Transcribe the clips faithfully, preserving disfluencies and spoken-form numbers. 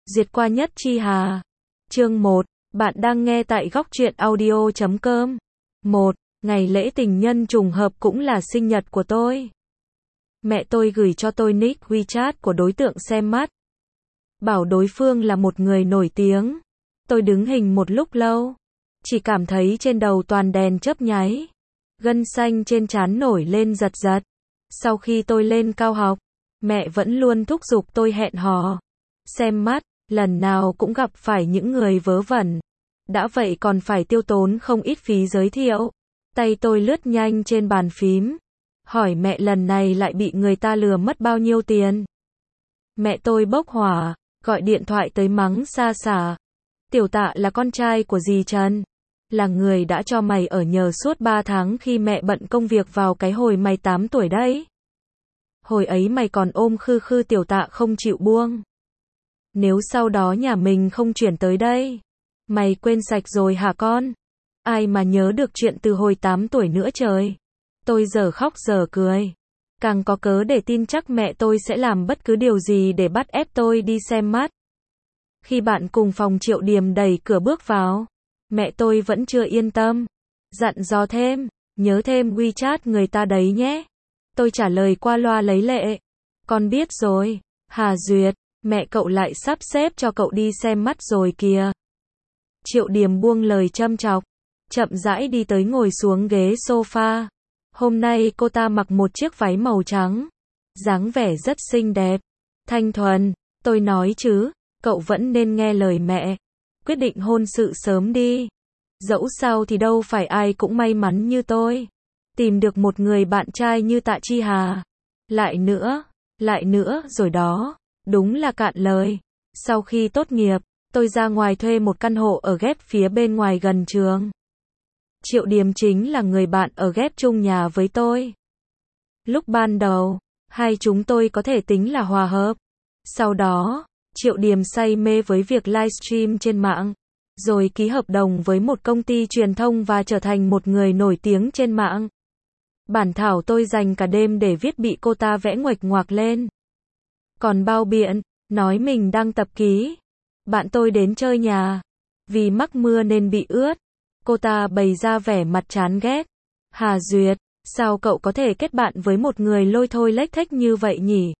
Duyệt qua nhất chi hà. Chương một. Bạn đang nghe tại góc truyện audio chấm com. một. Ngày lễ tình nhân trùng hợp cũng là sinh nhật của tôi. Mẹ tôi gửi cho tôi nick WeChat của đối tượng xem mắt. Bảo đối phương là một người nổi tiếng. Tôi đứng hình một lúc lâu. Chỉ cảm thấy trên đầu toàn đèn chớp nháy. Gân xanh trên trán nổi lên giật giật. Sau khi tôi lên cao học, mẹ vẫn luôn thúc giục tôi hẹn hò. Xem mắt, lần nào cũng gặp phải những người vớ vẩn. Đã vậy còn phải tiêu tốn không ít phí giới thiệu. Tay tôi lướt nhanh trên bàn phím. Hỏi mẹ lần này lại bị người ta lừa mất bao nhiêu tiền. Mẹ tôi bốc hỏa, gọi điện thoại tới mắng xa xả. Tiểu Tạ là con trai của dì Trần. Là người đã cho mày ở nhờ suốt ba tháng khi mẹ bận công việc vào cái hồi mày tám tuổi đấy. Hồi ấy mày còn ôm khư khư Tiểu Tạ không chịu buông. Nếu sau đó nhà mình không chuyển tới đây, mày quên sạch rồi hả con? Ai mà nhớ được chuyện từ hồi tám tuổi nữa trời. Tôi giờ khóc giờ cười. Càng có cớ để tin chắc mẹ tôi sẽ làm bất cứ điều gì để bắt ép tôi đi xem mắt. Khi bạn cùng phòng Triệu Điềm đẩy cửa bước vào, mẹ tôi vẫn chưa yên tâm. Dặn dò thêm, nhớ thêm WeChat người ta đấy nhé. Tôi trả lời qua loa lấy lệ. Con biết rồi, Hà Duyệt, mẹ cậu lại sắp xếp cho cậu đi xem mắt rồi kìa. Triệu Điềm buông lời châm chọc, chậm rãi đi tới ngồi xuống ghế sofa. Hôm nay cô ta mặc một chiếc váy màu trắng, dáng vẻ rất xinh đẹp, thanh thuần. Tôi nói chứ, cậu vẫn nên nghe lời mẹ, quyết định hôn sự sớm đi. Dẫu sao thì đâu phải ai cũng may mắn như tôi, tìm được một người bạn trai như Tạ Chi Hà. Lại nữa, lại nữa rồi đó, đúng là cạn lời. Sau khi tốt nghiệp, tôi ra ngoài thuê một căn hộ ở ghép phía bên ngoài gần trường. Triệu Điềm chính là người bạn ở ghép chung nhà với tôi. Lúc ban đầu, hai chúng tôi có thể tính là hòa hợp. Sau đó, Triệu Điềm say mê với việc livestream trên mạng, rồi ký hợp đồng với một công ty truyền thông và trở thành một người nổi tiếng trên mạng. Bản thảo tôi dành cả đêm để viết bị cô ta vẽ nguệch ngoạc lên. Còn bao biện, nói mình đang tập ký. Bạn tôi đến chơi nhà, vì mắc mưa nên bị ướt. Cô ta bày ra vẻ mặt chán ghét. Hà Duyệt, sao cậu có thể kết bạn với một người lôi thôi lếch thếch như vậy nhỉ?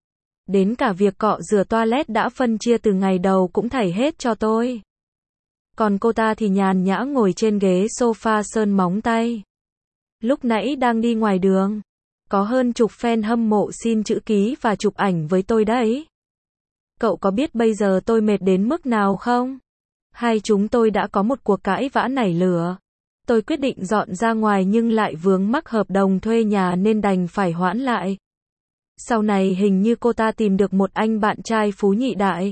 Đến cả việc cọ rửa toilet đã phân chia từ ngày đầu cũng thảy hết cho tôi. Còn cô ta thì nhàn nhã ngồi trên ghế sofa sơn móng tay. Lúc nãy đang đi ngoài đường, có hơn chục fan hâm mộ xin chữ ký và chụp ảnh với tôi đấy. Cậu có biết bây giờ tôi mệt đến mức nào không? Hai chúng tôi đã có một cuộc cãi vã nảy lửa. Tôi quyết định dọn ra ngoài nhưng lại vướng mắc hợp đồng thuê nhà nên đành phải hoãn lại. Sau này hình như cô ta tìm được một anh bạn trai phú nhị đại.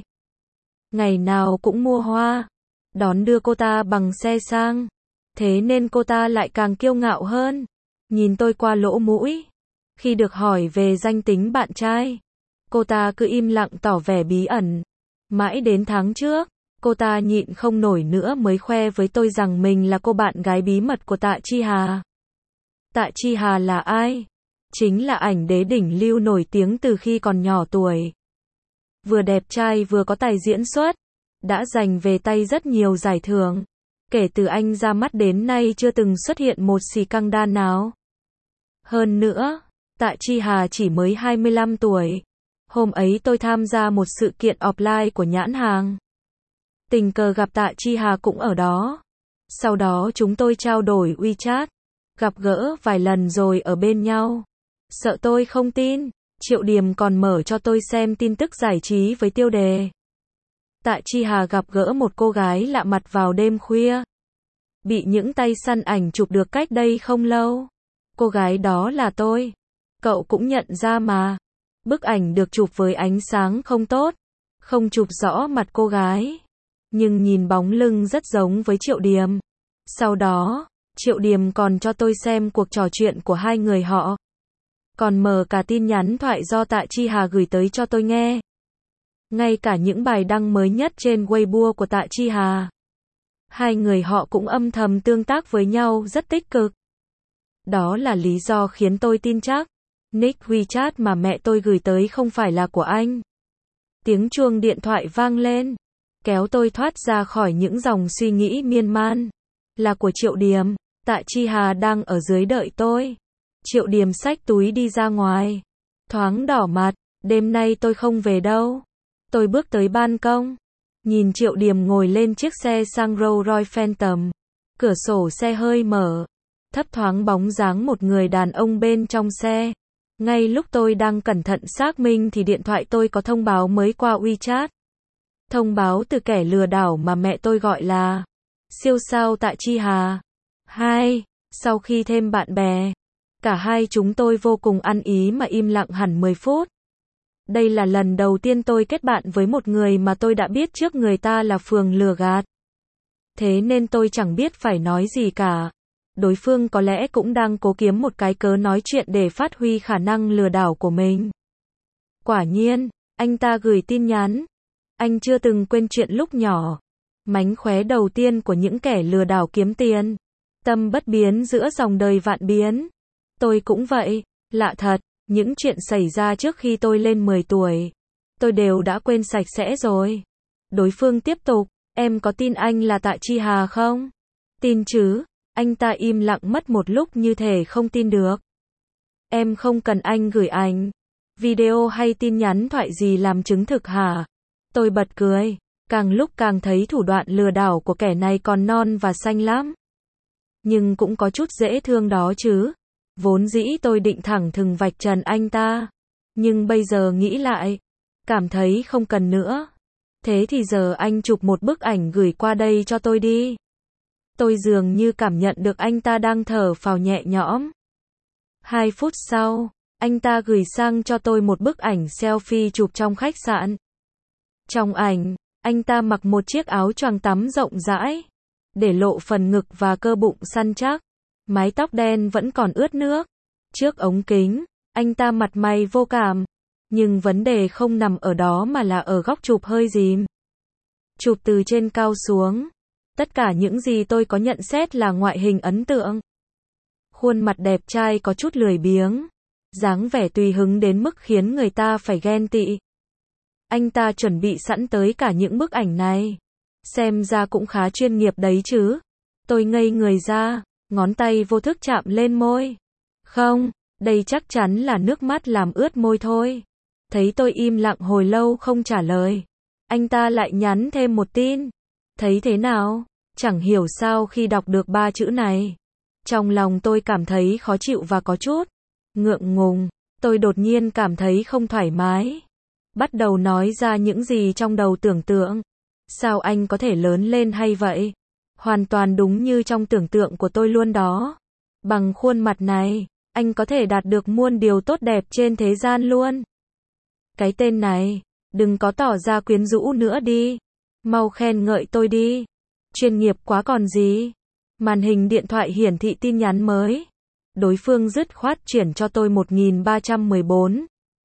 Ngày nào cũng mua hoa, đón đưa cô ta bằng xe sang. Thế nên cô ta lại càng kiêu ngạo hơn. Nhìn tôi qua lỗ mũi. Khi được hỏi về danh tính bạn trai, cô ta cứ im lặng tỏ vẻ bí ẩn. Mãi đến tháng trước, cô ta nhịn không nổi nữa mới khoe với tôi rằng mình là cô bạn gái bí mật của Tạ Chi Hà. Tạ Chi Hà là ai? Chính là ảnh đế đỉnh lưu nổi tiếng từ khi còn nhỏ tuổi. Vừa đẹp trai vừa có tài diễn xuất, đã giành về tay rất nhiều giải thưởng. Kể từ anh ra mắt đến nay chưa từng xuất hiện một xì căng đan nào. Hơn nữa, Tạ Chi Hà chỉ mới hai mươi lăm tuổi. Hôm ấy tôi tham gia một sự kiện offline của nhãn hàng. Tình cờ gặp Tạ Chi Hà cũng ở đó. Sau đó chúng tôi trao đổi WeChat, gặp gỡ vài lần rồi ở bên nhau. Sợ tôi không tin, Triệu Điềm còn mở cho tôi xem tin tức giải trí với tiêu đề: Tạ Chi Hà gặp gỡ một cô gái lạ mặt vào đêm khuya. Bị những tay săn ảnh chụp được cách đây không lâu. Cô gái đó là tôi. Cậu cũng nhận ra mà. Bức ảnh được chụp với ánh sáng không tốt, không chụp rõ mặt cô gái. Nhưng nhìn bóng lưng rất giống với Triệu Điềm. Sau đó, Triệu Điềm còn cho tôi xem cuộc trò chuyện của hai người họ. Còn mở cả tin nhắn thoại do Tạ Chi Hà gửi tới cho tôi nghe. Ngay cả những bài đăng mới nhất trên Weibo của Tạ Chi Hà. Hai người họ cũng âm thầm tương tác với nhau rất tích cực. Đó là lý do khiến tôi tin chắc nick WeChat mà mẹ tôi gửi tới không phải là của anh. Tiếng chuông điện thoại vang lên, kéo tôi thoát ra khỏi những dòng suy nghĩ miên man. Là của Triệu Điềm, Tạ Chi Hà đang ở dưới đợi tôi. Triệu Điềm xách túi đi ra ngoài, thoáng đỏ mặt, đêm nay tôi không về đâu. Tôi bước tới ban công, nhìn Triệu Điềm ngồi lên chiếc xe sang Rolls Royce Phantom. Cửa sổ xe hơi mở, thấp thoáng bóng dáng một người đàn ông bên trong xe. Ngay lúc tôi đang cẩn thận xác minh thì điện thoại tôi có thông báo mới qua WeChat. Thông báo từ kẻ lừa đảo mà mẹ tôi gọi là siêu sao Tạ Chi Hà. Hai, sau khi thêm bạn bè, cả hai chúng tôi vô cùng ăn ý mà im lặng hẳn mười phút. Đây là lần đầu tiên tôi kết bạn với một người mà tôi đã biết trước người ta là phường lừa gạt. Thế nên tôi chẳng biết phải nói gì cả. Đối phương có lẽ cũng đang cố kiếm một cái cớ nói chuyện để phát huy khả năng lừa đảo của mình. Quả nhiên, anh ta gửi tin nhắn. Anh chưa từng quên chuyện lúc nhỏ. Mánh khóe đầu tiên của những kẻ lừa đảo kiếm tiền. Tâm bất biến giữa dòng đời vạn biến. Tôi cũng vậy. Lạ thật, những chuyện xảy ra trước khi tôi lên mười tuổi, tôi đều đã quên sạch sẽ rồi. Đối phương tiếp tục, em có tin anh là Tạ Chi Hà không? Tin chứ. Anh ta im lặng mất một lúc như thể không tin được. Em không cần anh gửi ảnh, video hay tin nhắn thoại gì làm chứng thực hả? Tôi bật cười, càng lúc càng thấy thủ đoạn lừa đảo của kẻ này còn non và xanh lắm. Nhưng cũng có chút dễ thương đó chứ. Vốn dĩ tôi định thẳng thừng vạch trần anh ta. Nhưng bây giờ nghĩ lại, cảm thấy không cần nữa. Thế thì giờ anh chụp một bức ảnh gửi qua đây cho tôi đi. Tôi dường như cảm nhận được anh ta đang thở phào nhẹ nhõm. Hai phút sau, anh ta gửi sang cho tôi một bức ảnh selfie chụp trong khách sạn. Trong ảnh, anh ta mặc một chiếc áo choàng tắm rộng rãi, để lộ phần ngực và cơ bụng săn chắc. Mái tóc đen vẫn còn ướt nước. Trước ống kính, anh ta mặt mày vô cảm. Nhưng vấn đề không nằm ở đó mà là ở góc chụp hơi dìm. Chụp từ trên cao xuống. Tất cả những gì tôi có nhận xét là ngoại hình ấn tượng. Khuôn mặt đẹp trai có chút lười biếng. Dáng vẻ tùy hứng đến mức khiến người ta phải ghen tị. Anh ta chuẩn bị sẵn tới cả những bức ảnh này. Xem ra cũng khá chuyên nghiệp đấy chứ. Tôi ngây người ra, ngón tay vô thức chạm lên môi. Không, đây chắc chắn là nước mắt làm ướt môi thôi. Thấy tôi im lặng hồi lâu không trả lời. Anh ta lại nhắn thêm một tin. Thấy thế nào? Chẳng hiểu sao khi đọc được ba chữ này. Trong lòng tôi cảm thấy khó chịu và có chút ngượng ngùng. Tôi đột nhiên cảm thấy không thoải mái. Bắt đầu nói ra những gì trong đầu tưởng tượng. Sao anh có thể lớn lên hay vậy? Hoàn toàn đúng như trong tưởng tượng của tôi luôn đó. Bằng khuôn mặt này, anh có thể đạt được muôn điều tốt đẹp trên thế gian luôn. Cái tên này, đừng có tỏ ra quyến rũ nữa đi. Mau khen ngợi tôi đi. Chuyên nghiệp quá còn gì. Màn hình điện thoại hiển thị tin nhắn mới. Đối phương dứt khoát chuyển cho tôi một nghìn ba trăm mười bốn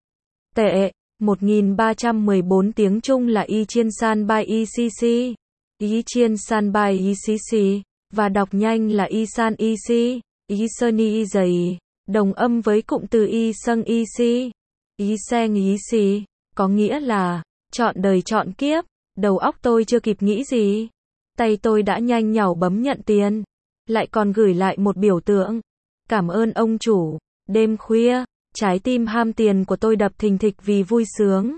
tệ. một nghìn ba trăm mười bốn tiếng Trung là Y Chiên San by i xê xê. Y Chiên San by i xê xê. Và đọc nhanh là Y San i xê. Y Sơn Y Dày. Đồng âm với cụm từ Y Sâng Y xê. Y Seng Y xê. Có nghĩa là chọn đời chọn kiếp. Đầu óc tôi chưa kịp nghĩ gì. Tay tôi đã nhanh nhảu bấm nhận tiền. Lại còn gửi lại một biểu tượng. Cảm ơn ông chủ. Đêm khuya, trái tim ham tiền của tôi đập thình thịch vì vui sướng.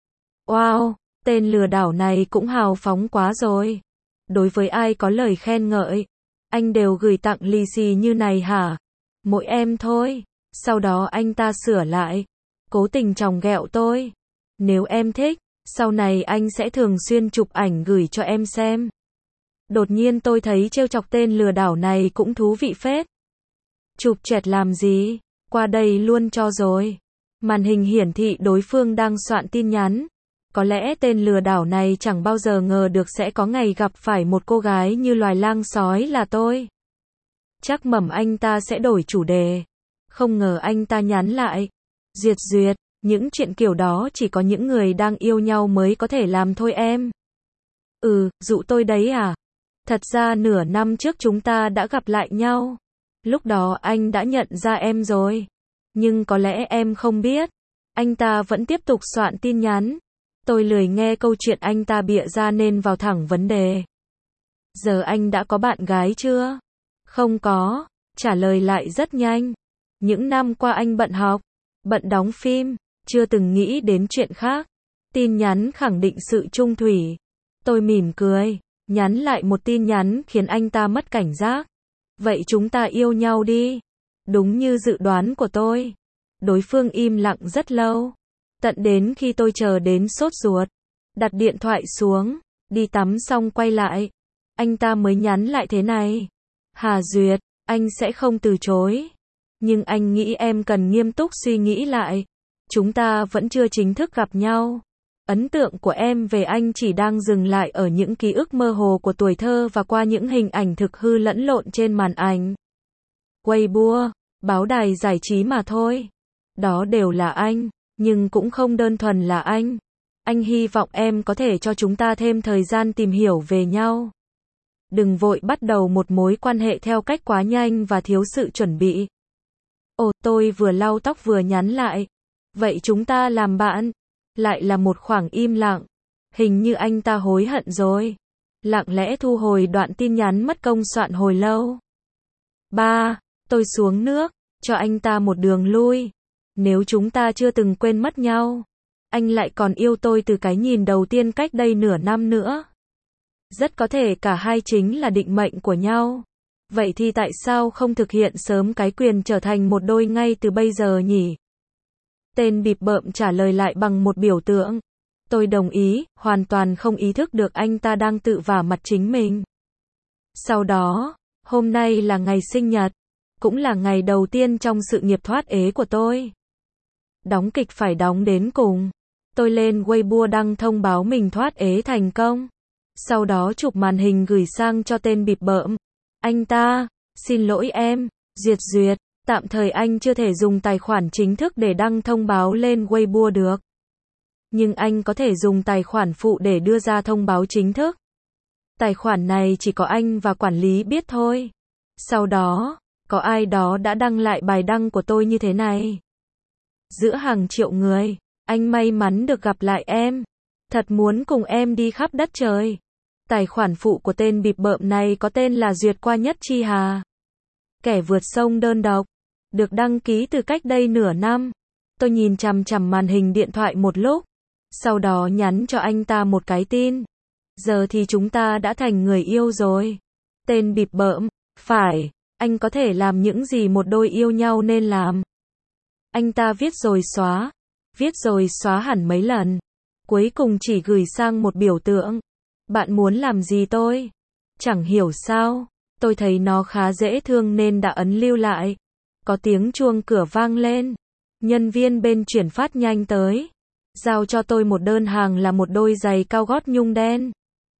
Wow, tên lừa đảo này cũng hào phóng quá rồi. Đối với ai có lời khen ngợi, anh đều gửi tặng lì xì như này hả? Mỗi em thôi. Sau đó anh ta sửa lại. Cố tình chòng ghẹo tôi. Nếu em thích, sau này anh sẽ thường xuyên chụp ảnh gửi cho em xem. Đột nhiên tôi thấy trêu chọc tên lừa đảo này cũng thú vị phết. Chụp choẹt làm gì? Qua đây luôn cho rồi. Màn hình hiển thị đối phương đang soạn tin nhắn. Có lẽ tên lừa đảo này chẳng bao giờ ngờ được sẽ có ngày gặp phải một cô gái như loài lang sói là tôi. Chắc mẩm anh ta sẽ đổi chủ đề. Không ngờ anh ta nhắn lại. Duyệt duyệt, những chuyện kiểu đó chỉ có những người đang yêu nhau mới có thể làm thôi em. Ừ, dụ tôi đấy à? Thật ra nửa năm trước chúng ta đã gặp lại nhau. Lúc đó anh đã nhận ra em rồi. Nhưng có lẽ em không biết. Anh ta vẫn tiếp tục soạn tin nhắn. Tôi lười nghe câu chuyện anh ta bịa ra nên vào thẳng vấn đề. Giờ anh đã có bạn gái chưa? Không có, trả lời lại rất nhanh. Những năm qua anh bận học, bận đóng phim, chưa từng nghĩ đến chuyện khác. Tin nhắn khẳng định sự trung thủy. Tôi mỉm cười, nhắn lại một tin nhắn khiến anh ta mất cảnh giác. Vậy chúng ta yêu nhau đi. Đúng như dự đoán của tôi. Đối phương im lặng rất lâu. Tận đến khi tôi chờ đến sốt ruột. Đặt điện thoại xuống, đi tắm xong quay lại. Anh ta mới nhắn lại thế này. Hà Duyệt, anh sẽ không từ chối. Nhưng anh nghĩ em cần nghiêm túc suy nghĩ lại. Chúng ta vẫn chưa chính thức gặp nhau. Ấn tượng của em về anh chỉ đang dừng lại ở những ký ức mơ hồ của tuổi thơ và qua những hình ảnh thực hư lẫn lộn trên màn ảnh. Weibo, báo đài giải trí mà thôi. Đó đều là anh, nhưng cũng không đơn thuần là anh. Anh hy vọng em có thể cho chúng ta thêm thời gian tìm hiểu về nhau. Đừng vội bắt đầu một mối quan hệ theo cách quá nhanh và thiếu sự chuẩn bị. Ồ, tôi vừa lau tóc vừa nhắn lại. Vậy chúng ta làm bạn? Lại là một khoảng im lặng. Hình như anh ta hối hận rồi. Lặng lẽ thu hồi đoạn tin nhắn mất công soạn hồi lâu. Ba, tôi xuống nước, cho anh ta một đường lui. Nếu chúng ta chưa từng quên mất nhau, anh lại còn yêu tôi từ cái nhìn đầu tiên cách đây nửa năm nữa. Rất có thể cả hai chính là định mệnh của nhau. Vậy thì tại sao không thực hiện sớm cái quyền trở thành một đôi ngay từ bây giờ nhỉ? Tên bịp bợm trả lời lại bằng một biểu tượng. Tôi đồng ý, hoàn toàn không ý thức được anh ta đang tự vả mặt chính mình. Sau đó, hôm nay là ngày sinh nhật, cũng là ngày đầu tiên trong sự nghiệp thoát ế của tôi. Đóng kịch phải đóng đến cùng. Tôi lên Weibo đăng thông báo mình thoát ế thành công. Sau đó chụp màn hình gửi sang cho tên bịp bợm. Anh ta, xin lỗi em, Duyệt Duyệt, tạm thời anh chưa thể dùng tài khoản chính thức để đăng thông báo lên Weibo được. Nhưng anh có thể dùng tài khoản phụ để đưa ra thông báo chính thức. Tài khoản này chỉ có anh và quản lý biết thôi. Sau đó, có ai đó đã đăng lại bài đăng của tôi như thế này. Giữa hàng triệu người, anh may mắn được gặp lại em. Thật muốn cùng em đi khắp đất trời. Tài khoản phụ của tên bịp bợm này có tên là Duyệt qua nhất chi hà. Kẻ vượt sông đơn độc. Được đăng ký từ cách đây nửa năm. Tôi nhìn chằm chằm màn hình điện thoại một lúc. Sau đó nhắn cho anh ta một cái tin. Giờ thì chúng ta đã thành người yêu rồi. Tên bịp bợm, phải, anh có thể làm những gì một đôi yêu nhau nên làm. Anh ta viết rồi xóa. Viết rồi xóa hẳn mấy lần. Cuối cùng chỉ gửi sang một biểu tượng. Bạn muốn làm gì tôi? Chẳng hiểu sao. Tôi thấy nó khá dễ thương nên đã ấn lưu lại. Có tiếng chuông cửa vang lên. Nhân viên bên chuyển phát nhanh tới. Giao cho tôi một đơn hàng là một đôi giày cao gót nhung đen.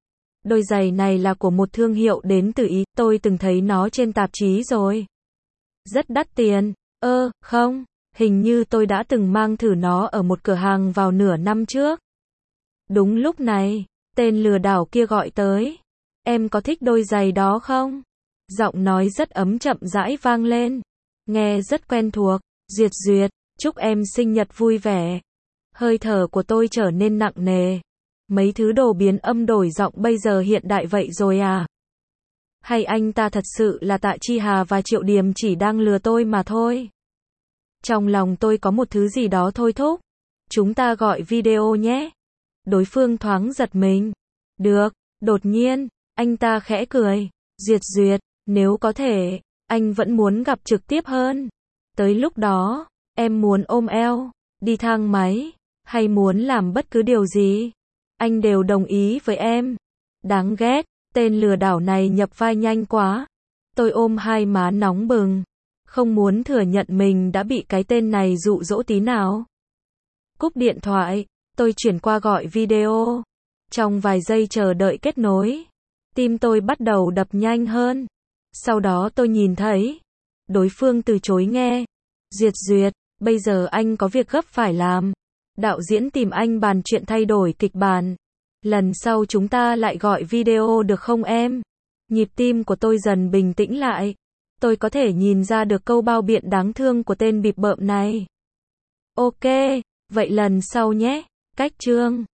Đôi giày này là của một thương hiệu đến từ Ý. Tôi từng thấy nó trên tạp chí rồi. Rất đắt tiền. Ơ, không. Hình như tôi đã từng mang thử nó ở một cửa hàng vào nửa năm trước. Đúng lúc này, tên lừa đảo kia gọi tới. Em có thích đôi giày đó không? Giọng nói rất ấm chậm rãi vang lên. Nghe rất quen thuộc. Duyệt Duyệt, chúc em sinh nhật vui vẻ. Hơi thở của tôi trở nên nặng nề. Mấy thứ đồ biến âm đổi giọng bây giờ hiện đại vậy rồi à? Hay anh ta thật sự là Tạ Chi Hà và Triệu Điềm chỉ đang lừa tôi mà thôi? Trong lòng tôi có một thứ gì đó thôi thúc. Chúng ta gọi video nhé. Đối phương thoáng giật mình. Được, đột nhiên, anh ta khẽ cười. Duyệt Duyệt, nếu có thể, anh vẫn muốn gặp trực tiếp hơn. Tới lúc đó, em muốn ôm eo, đi thang máy, hay muốn làm bất cứ điều gì, anh đều đồng ý với em. Đáng ghét, tên lừa đảo này nhập vai nhanh quá. Tôi ôm hai má nóng bừng. Không muốn thừa nhận mình đã bị cái tên này dụ dỗ tí nào. Cúp điện thoại, tôi chuyển qua gọi video. Trong vài giây chờ đợi kết nối, tim tôi bắt đầu đập nhanh hơn. Sau đó tôi nhìn thấy, đối phương từ chối nghe. Duyệt Duyệt, bây giờ anh có việc gấp phải làm. Đạo diễn tìm anh bàn chuyện thay đổi kịch bản. Lần sau chúng ta lại gọi video được không em? Nhịp tim của tôi dần bình tĩnh lại. Tôi có thể nhìn ra được câu bao biện đáng thương của tên bịp bợm này. Ok, vậy lần sau nhé. Cách chương